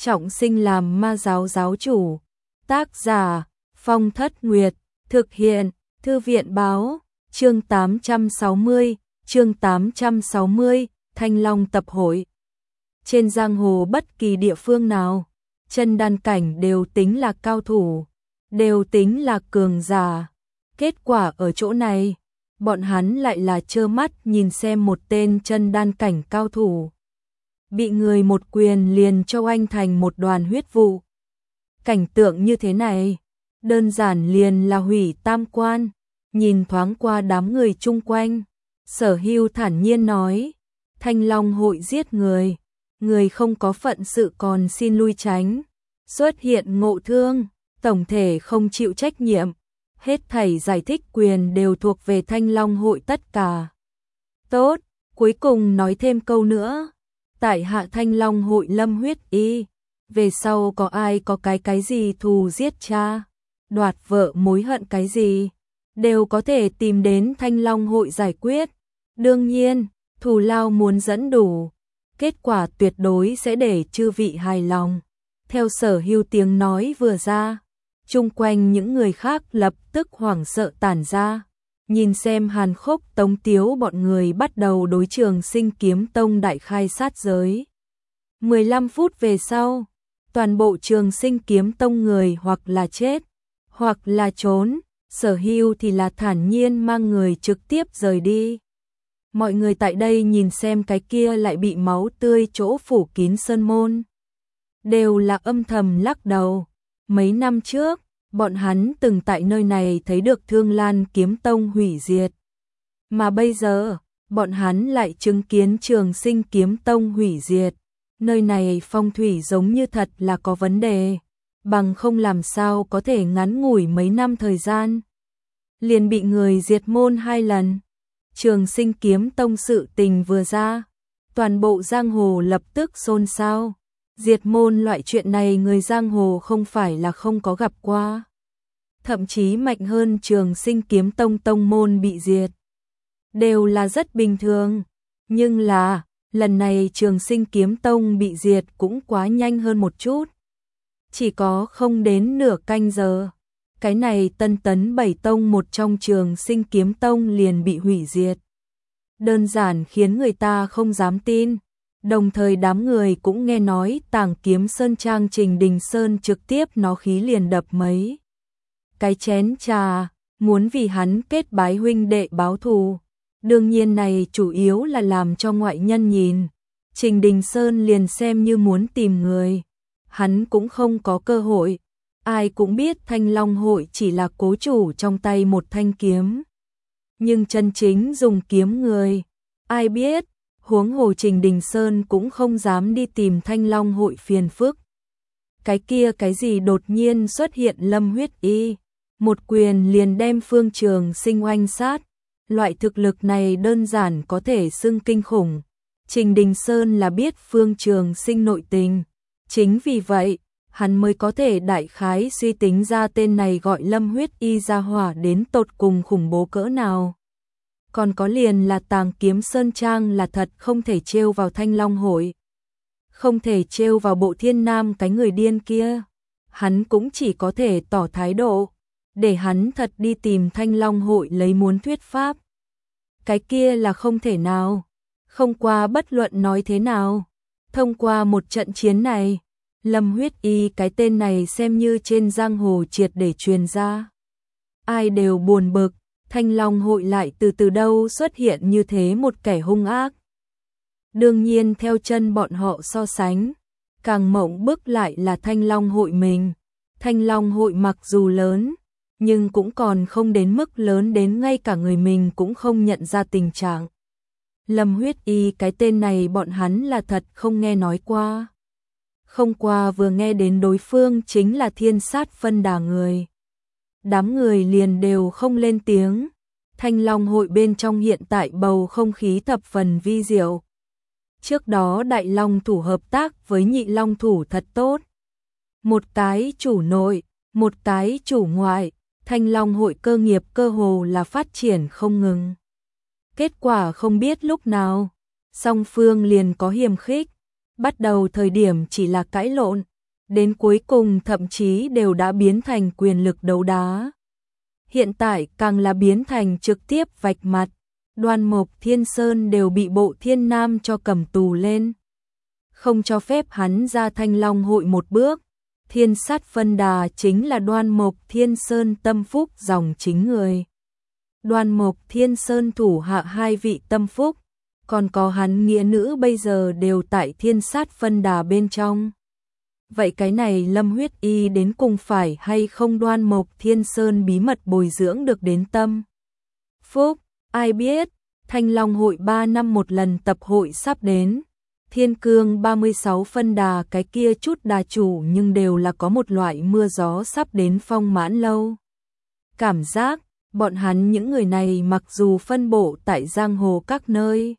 trọng sinh làm ma giáo giáo chủ. Tác giả Phong Thất Nguyệt, thực hiện Thư viện báo, chương 860, Thanh Long tập hội. Trên giang hồ bất kỳ địa phương nào, chân đan cảnh đều tính là cao thủ, đều tính là cường giả. Kết quả ở chỗ này, bọn hắn lại là trơ mắt nhìn xem một tên chân đan cảnh cao thủ bị người một quyền liền cho anh thành một đoàn huyết vụ. Cảnh tượng như thế này, đơn giản liền là hủy tam quan. Nhìn thoáng qua đám người chung quanh, Sở Hưu thản nhiên nói, Thanh Long hội giết người, người không có phận sự còn xin lui tránh, xuất hiện ngộ thương, tổng thể không chịu trách nhiệm, hết thảy giải thích quyền đều thuộc về Thanh Long hội tất cả. Tốt, cuối cùng nói thêm câu nữa, tại hạ Thanh Long hội Lâm Huyết Y, về sau có ai có cái gì thù giết cha, đoạt vợ mối hận cái gì, đều có thể tìm đến Thanh Long hội giải quyết. Đương nhiên, thù lao muốn dẫn đủ, kết quả tuyệt đối sẽ để chư vị hài lòng. Theo Sở Hưu tiếng nói vừa ra, chung quanh những người khác lập tức hoảng sợ tản ra, nhìn xem Hàn Khốc Tống Tiếu bọn người bắt đầu đối Trường Sinh Kiếm Tông đại khai sát giới. 15 phút về sau, toàn bộ Trường Sinh Kiếm Tông người hoặc là chết, hoặc là trốn, Sở Hưu thì là thản nhiên mang người trực tiếp rời đi. Mọi người tại đây nhìn xem cái kia lại bị máu tươi chỗ phủ kín sơn môn, đều là âm thầm lắc đầu. Mấy năm trước, bọn hắn từng tại nơi này thấy được Thương Lan Kiếm Tông hủy diệt. Mà bây giờ, bọn hắn lại chứng kiến Trường Sinh Kiếm Tông hủy diệt. Nơi này phong thủy giống như thật là có vấn đề, bằng không làm sao có thể ngắn ngủi mấy năm thời gian liền bị người diệt môn 2 lần. Trường Sinh Kiếm Tông sự tình vừa ra, toàn bộ giang hồ lập tức xôn xao. Diệt môn loại chuyện này người giang hồ không phải là không có gặp qua. Thậm chí mạnh hơn Trường Sinh Kiếm Tông tông môn bị diệt, đều là rất bình thường. Nhưng là, lần này Trường Sinh Kiếm Tông bị diệt cũng quá nhanh hơn một chút. Chỉ có không đến nửa canh giờ, cái này Tân Tấn 7 tông một trong Trường Sinh Kiếm Tông liền bị hủy diệt. Đơn giản khiến người ta không dám tin. Đồng thời đám người cũng nghe nói Tàng Kiếm Sơn Trang Trình Đình Sơn trực tiếp nó khí liền đập mấy cái chén trà, muốn vì hắn kết bái huynh đệ báo thù. Đương nhiên này chủ yếu là làm cho ngoại nhân nhìn. Trình Đình Sơn liền xem như muốn tìm người, hắn cũng không có cơ hội. Ai cũng biết Thanh Long hội chỉ là cố chủ trong tay một thanh kiếm, nhưng chân chính dùng kiếm người, ai biết. Huống hồ Trình Đình Sơn cũng không dám đi tìm Thanh Long hội phiền phức. Cái kia cái gì đột nhiên xuất hiện Lâm Huyết Y, một quyền liền đem Phương Trường Sinh oanh sát. Loại thực lực này đơn giản có thể xưng kinh khủng. Trình Đình Sơn là biết Phương Trường Sinh nội tình, chính vì vậy, hắn mới có thể đại khái suy tính ra tên này gọi Lâm Huyết Y ra hỏa đến tột cùng khủng bố cỡ nào. Còn có liền là Tàng Kiếm Sơn Trang là thật không thể trêu vào Thanh Long hội, không thể trêu vào Bộ Thiên Nam cái người điên kia. Hắn cũng chỉ có thể tỏ thái độ, để hắn thật đi tìm Thanh Long hội lấy muốn thuyết pháp. Cái kia là không thể nào, không qua bất luận nói thế nào. Thông qua một trận chiến này, Lâm Huyết Y cái tên này xem như trên giang hồ triệt để truyền ra. Ai đều buồn bực. Thanh Long hội lại từ đâu xuất hiện như thế một kẻ hung ác. Đương nhiên theo chân bọn họ so sánh, càng mộng bức lại là Thanh Long hội mình. Thanh Long hội mặc dù lớn, nhưng cũng còn không đến mức lớn đến ngay cả người mình cũng không nhận ra tình trạng. Lâm Huyết Y cái tên này bọn hắn là thật không nghe nói qua. Không qua vừa nghe đến đối phương chính là Thiên Sát phân đà người, đám người liền đều không lên tiếng. Thanh Long hội bên trong hiện tại bầu không khí thập phần vi diệu. Trước đó Đại Long thủ hợp tác với Nhị Long thủ thật tốt. Một cái chủ nội, một cái chủ ngoại, Thanh Long hội cơ nghiệp cơ hồ là phát triển không ngừng. Kết quả không biết lúc nào, song phương liền có hiềm khích. Bắt đầu thời điểm chỉ là cãi lộn, đến cuối cùng thậm chí đều đã biến thành quyền lực đấu đá. Hiện tại càng là biến thành trực tiếp vạch mặt, Đoan Mộc Thiên Sơn đều bị Bộ Thiên Nam cho cầm tù lên. Không cho phép hắn ra Thanh Long hội một bước. Thiên Sát Phân Đà chính là Đoan Mộc Thiên Sơn tâm phúc dòng chính người. Đoan Mộc Thiên Sơn thủ hạ 2 vị tâm phúc, còn có hắn nghĩa nữ bây giờ đều tại Thiên Sát Phân Đà bên trong. Vậy cái này Lâm Huyết Y đến cùng phải hay không Đoan Mộc Thiên Sơn bí mật bồi dưỡng được đến tâm phúc, ai biết. Thanh Long hội 3 năm một lần tập hội sắp đến. Thiên Cương 36 phân đà cái kia chút đà chủ nhưng đều là có một loại mưa gió sắp đến phong mãn lâu. Cảm giác, bọn hắn những người này mặc dù phân bộ tại giang hồ các nơi.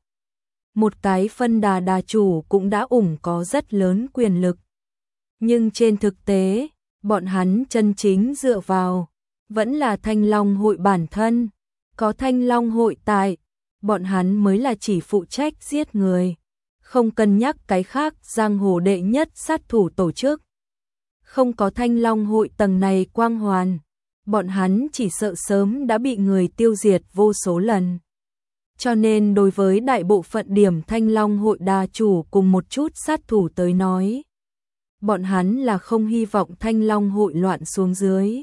Một cái phân đà đà chủ cũng đã có rất lớn quyền lực. Nhưng trên thực tế, bọn hắn chân chính dựa vào, vẫn là Thanh Long hội bản thân. Có Thanh Long hội tại, bọn hắn mới là chỉ phụ trách giết người. Không cân nhắc cái khác giang hồ đệ nhất sát thủ tổ chức. Không có Thanh Long hội tầng này quang hoàn, bọn hắn chỉ sợ sớm đã bị người tiêu diệt vô số lần. Cho nên đối với đại bộ phận điểm Thanh Long hội đà chủ cùng một chút sát thủ tới nói, bọn hắn là không hy vọng Thanh Long hội loạn xuống dưới.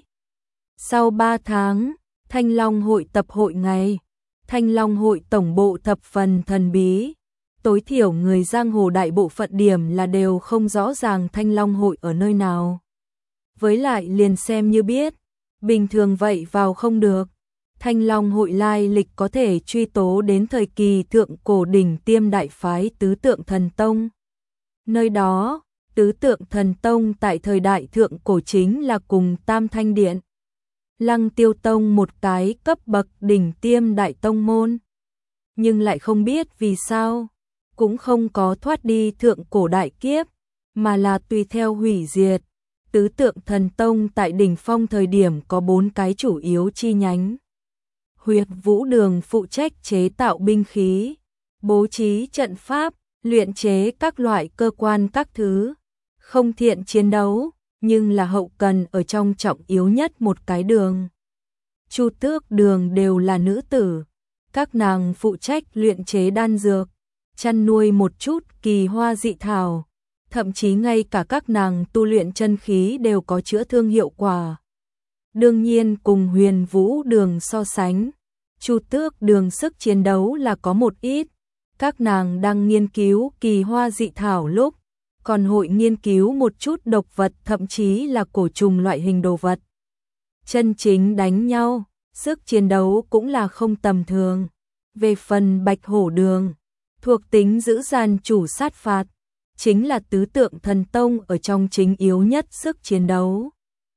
Sau 3 tháng, Thanh Long hội tập hội ngày, Thanh Long hội tổng bộ thập phần thần bí. Tối thiểu người giang hồ đại bộ phận điểm là đều không rõ ràng Thanh Long hội ở nơi nào. Với lại liền xem như biết, bình thường vậy vào không được. Thanh Long hội lai lịch có thể truy tố đến thời kỳ thượng cổ đỉnh tiêm đại phái Tứ Tượng Thần Tông. Nơi đó, Tứ Tượng Thần Tông tại thời đại thượng cổ chính là cùng Tam Thanh Điện, Lăng Tiêu Tông một cái cấp bậc đỉnh tiêm đại tông môn. Nhưng lại không biết vì sao, cũng không có thoát đi thượng cổ đại kiếp, mà là tùy theo hủy diệt. Tứ Tượng Thần Tông tại đỉnh phong thời điểm có 4 cái chủ yếu chi nhánh. Huyệt Vũ Đường phụ trách chế tạo binh khí, bố trí trận pháp, luyện chế các loại cơ quan các thứ. Không thiện chiến đấu, nhưng là hậu cần ở trong trọng yếu nhất một cái đường. Chu Tước Đường đều là nữ tử, các nàng phụ trách luyện chế đan dược, chăn nuôi một chút kỳ hoa dị thảo, thậm chí ngay cả các nàng tu luyện chân khí đều có chữa thương hiệu quả. Đương nhiên cùng Huyền Vũ Đường so sánh, Chu Tước Đường sức chiến đấu là có một ít. Các nàng đang nghiên cứu kỳ hoa dị thảo lúc, còn hội nghiên cứu một chút độc vật thậm chí là cổ trùng loại hình đồ vật. Chân chính đánh nhau, sức chiến đấu cũng là không tầm thường. Về phần Bạch Hổ Đường, thuộc tính dữ dằn chủ sát phạt, chính là Tứ Tượng Thần Tông ở trong chính yếu nhất sức chiến đấu.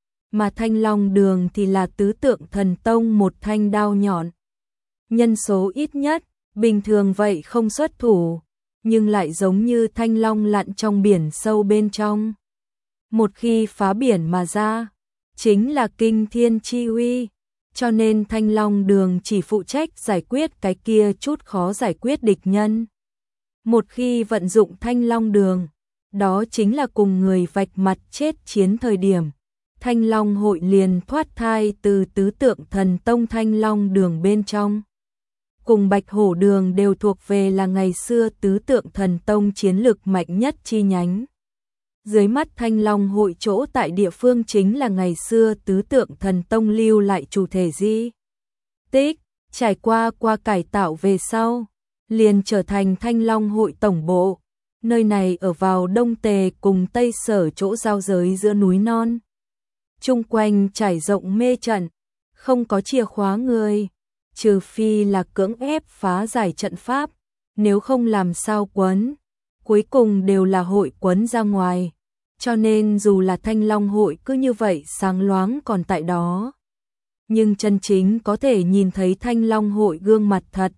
Mà Thanh Long Đường thì là Tứ Tượng Thần Tông một thanh đao nhọn. Nhân số ít nhất, bình thường vậy không xuất thủ, nhưng lại giống như thanh long lặn trong biển sâu bên trong. Một khi phá biển mà ra, chính là kinh thiên chi uy, cho nên Thanh Long Đường chỉ phụ trách giải quyết cái kia chút khó giải quyết địch nhân. Một khi vận dụng Thanh Long Đường, đó chính là cùng người vạch mặt chết chiến thời điểm. Thanh Long hội liền thoát thai từ Tứ Tượng Thần Tông Thanh Long Đường bên trong. Cùng Bạch Hổ Đường đều thuộc về là ngày xưa Tứ Tượng Thần Tông chiến lực mạnh nhất chi nhánh. Dưới mắt Thanh Long hội chỗ tại địa phương chính là ngày xưa Tứ Tượng Thần Tông lưu lại chủ thể di tích, trải qua cải tạo về sau, liền trở thành Thanh Long hội tổng bộ. Nơi này ở vào Đông Tề cùng Tây Sở chỗ giao giới giữa núi non. Chung quanh trải rộng mê trận, không có chìa khóa người, trừ phi là cưỡng ép phá giải trận pháp, nếu không làm sao quấn. Cuối cùng đều là hội quấn ra ngoài, cho nên dù là Thanh Long hội cứ như vậy sáng loáng còn tại đó. Nhưng chân chính có thể nhìn thấy Thanh Long hội gương mặt thật,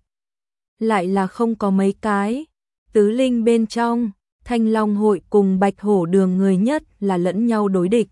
lại là không có mấy cái. Tứ linh bên trong, Thanh Long hội cùng Bạch Hổ Đường người nhất là lẫn nhau đối địch.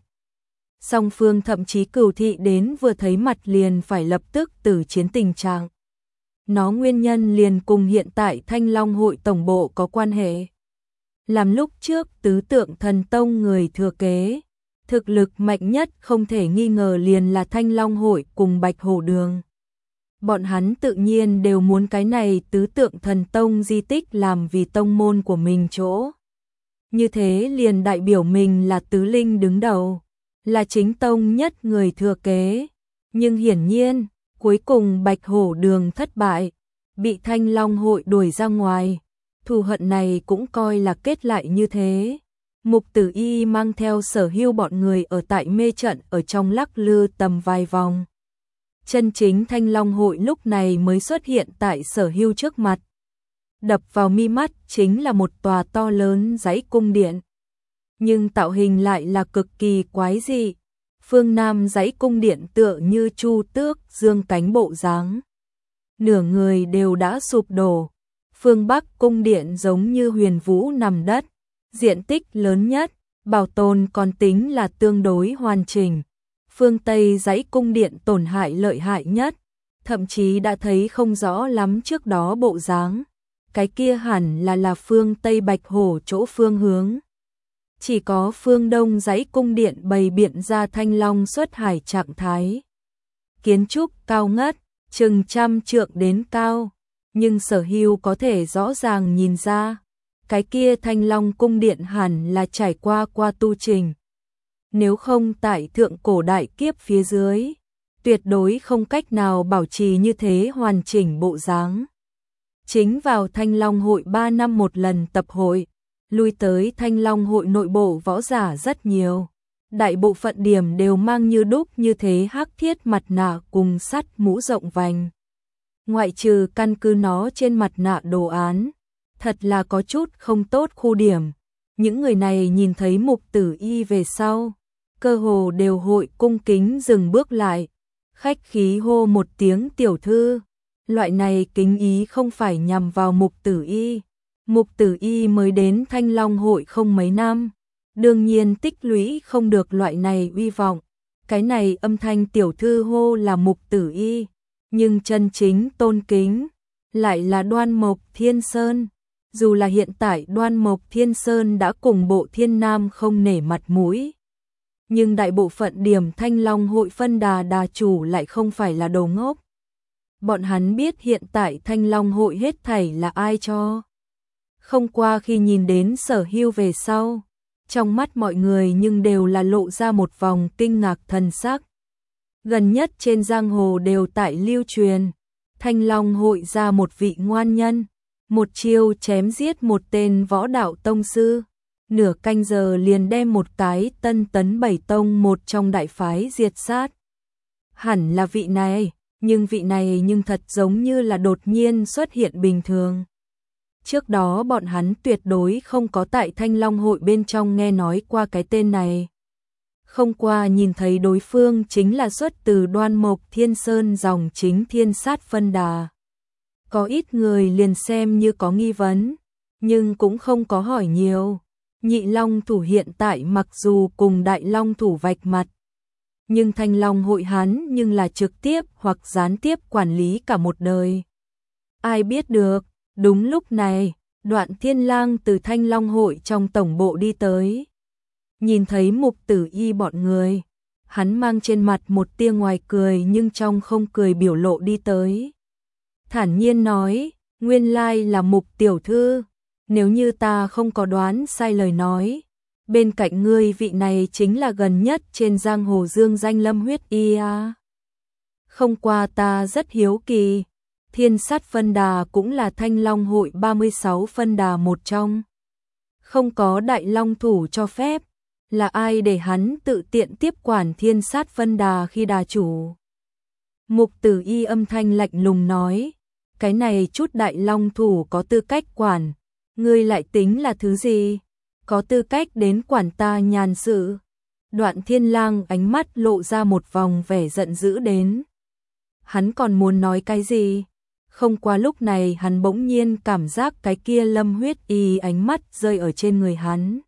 Song phương thậm chí cửu thị đến vừa thấy mặt liền phải lập tức tử chiến tình trạng. Nó nguyên nhân liền cùng hiện tại Thanh Long hội tổng bộ có quan hệ. làm lúc trước tứ tượng thần tông người thừa kế. Thực lực mạnh nhất không thể nghi ngờ liền là Thanh Long Hội cùng Bạch Hổ Đường. Bọn hắn tự nhiên đều muốn cái này tứ tượng thần tông di tích làm vì tông môn của mình chỗ. Như thế liền đại biểu mình là tứ linh đứng đầu, là chính tông nhất người thừa kế. Nhưng hiển nhiên, cuối cùng Bạch Hổ Đường thất bại, bị Thanh Long Hội đuổi ra ngoài. Thù hận này cũng coi là kết lại như thế. Mục Tử Y mang theo Sở Hưu bọn người ở tại mê trận ở trong lắc lư tầm vài vòng. Chân chính Thanh Long Hội lúc này mới xuất hiện tại Sở Hưu trước mặt. Đập vào mi mắt chính là một tòa to lớn dãy cung điện. Nhưng tạo hình lại là cực kỳ quái dị. Phương Nam dãy cung điện tựa như chu tước dương cánh bộ dáng. Nửa người đều đã sụp đổ. Phương Bắc cung điện giống như huyền vũ nằm đất. Diện tích lớn nhất, bảo tồn còn tính là tương đối hoàn chỉnh. Phương Tây dãy cung điện tổn hại lợi hại nhất, thậm chí đã thấy không rõ lắm trước đó bộ dáng. Cái kia hẳn là phương Tây Bạch Hổ chỗ phương hướng. Chỉ có phương Đông dãy cung điện bày biện ra thanh long xuất hải trạng thái. Kiến trúc cao ngất, chừng 100 trượng đến cao, nhưng Sở Hưu có thể rõ ràng nhìn ra. Cái kia Thanh Long cung điện hẳn là trải qua tu trình. Nếu không tại thượng cổ đại kiếp phía dưới, tuyệt đối không cách nào bảo trì như thế hoàn chỉnh bộ dáng. Chính vào Thanh Long hội 3 năm một lần tập hội, lui tới Thanh Long hội nội bộ võ giả rất nhiều. Đại bộ phận điểm đều mang như đúc như thế hắc thiết mặt nạ cùng sắt mũ rộng vành. Ngoại trừ căn cứ nó trên mặt nạ đồ án, thật là có chút không tốt khu điểm. Những người này nhìn thấy Mục Tử Y về sau, cơ hồ đều hội cung kính dừng bước lại, khách khí hô một tiếng tiểu thư. Loại này kính ý không phải nhằm vào Mục Tử Y. Mục Tử Y mới đến Thanh Long hội không mấy năm, đương nhiên tích lũy không được loại này uy vọng. Cái này âm thanh tiểu thư hô là Mục Tử Y, nhưng chân chính tôn kính lại là Đoan Mộc Thiên Sơn. Dù là hiện tại Đoan Mộc Thiên Sơn đã cùng Bộ Thiên Nam không nể mặt mũi, nhưng đại bộ phận điểm Thanh Long hội phân đà chủ lại không phải là đồ ngốc. Bọn hắn biết hiện tại Thanh Long hội hết thảy là ai cho. Không qua khi nhìn đến Sở Hưu về sau, trong mắt mọi người nhưng đều là lộ ra một vòng kinh ngạc thần sắc. Gần nhất trên giang hồ đều tại lưu truyền, Thanh Long hội ra một vị ngoan nhân, một chiêu chém giết một tên võ đạo tông sư, nửa canh giờ liền đem một cái Tân Tấn 7 tông một trong đại phái diệt sát. Hẳn là vị này, nhưng vị này nhưng thật giống như là đột nhiên xuất hiện bình thường. Trước đó bọn hắn tuyệt đối không có tại Thanh Long hội bên trong nghe nói qua cái tên này. Không qua nhìn thấy đối phương chính là xuất từ Đoan Mộc Thiên Sơn dòng chính Thiên Sát phân đà. Có ít người liền xem như có nghi vấn, nhưng cũng không có hỏi nhiều. Nhị Long thủ hiện tại mặc dù cùng Đại Long thủ vạch mặt, nhưng Thanh Long hội hắn nhưng là trực tiếp hoặc gián tiếp quản lý cả một đời. Ai biết được, đúng lúc này, Đoạn Thiên Lang từ Thanh Long hội trong tổng bộ đi tới. Nhìn thấy Mục Tử Y bọn người, hắn mang trên mặt một tia ngoài cười nhưng trong không cười biểu lộ đi tới. Thản nhiên nói, nguyên lai là Mục tiểu thư, nếu như ta không có đoán sai lời nói, bên cạnh ngươi vị này chính là gần nhất trên giang hồ dương danh Lâm Huyết Y à. Không qua ta rất hiếu kỳ, Thiên Sát phân đà cũng là Thanh Long hội 36 phân đà một trong. Không có Đại Long thủ cho phép, là ai để hắn tự tiện tiếp quản Thiên Sát phân đà khi đà chủ? Mục Tử Y âm thanh lạnh lùng nói, cái này chút Đại Long thủ có tư cách quản, ngươi lại tính là thứ gì? Có tư cách đến quản ta nhàn sự? Đoạn Thiên Lang ánh mắt lộ ra một vòng vẻ giận dữ đến. Hắn còn muốn nói cái gì? Không qua lúc này hắn bỗng nhiên cảm giác cái kia Lâm Huyết Y ánh mắt rơi ở trên người hắn,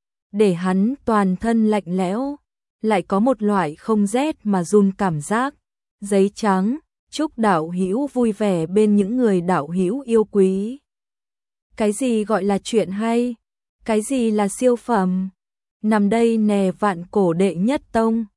để hắn toàn thân lạnh lẽo, lại có một loại không rét mà run cảm giác. Giấy trắng, chúc đạo hữu vui vẻ bên những người đạo hữu yêu quý. Cái gì gọi là chuyện hay? Cái gì là siêu phẩm? Nằm đây nè, vạn cổ đệ nhất tông.